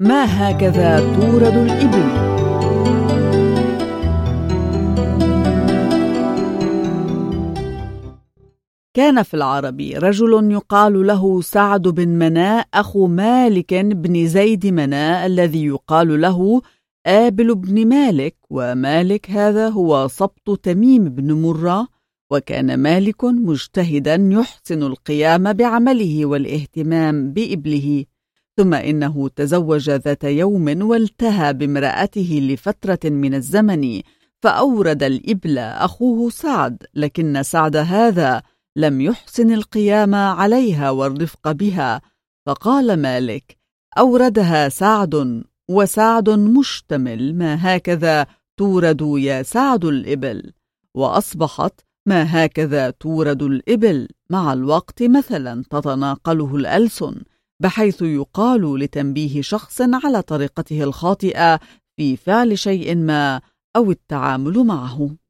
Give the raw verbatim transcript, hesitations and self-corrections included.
ما هكذا تورد الإبل. كان في العرب رجل يقال له سعد بن مناء أخو مالك بن زيد مناء الذي يقال له آبل بن مالك، ومالك هذا هو سبط تميم بن مرة. وكان مالك مجتهدا يحسن القيام بعمله والاهتمام بإبله، ثم إنه تزوج ذات يوم والتهى بامرأته لفترة من الزمن، فأورد الإبل أخوه سعد، لكن سعد هذا لم يحسن القيام عليها والرفق بها، فقال مالك: أوردها سعد وسعد مشتمل، ما هكذا تورد يا سعد الإبل. وأصبحت ما هكذا تورد الإبل مع الوقت مثلا تتناقله الألسن، بحيث يقال لتنبيه شخص على طريقته الخاطئة في فعل شيء ما أو التعامل معه.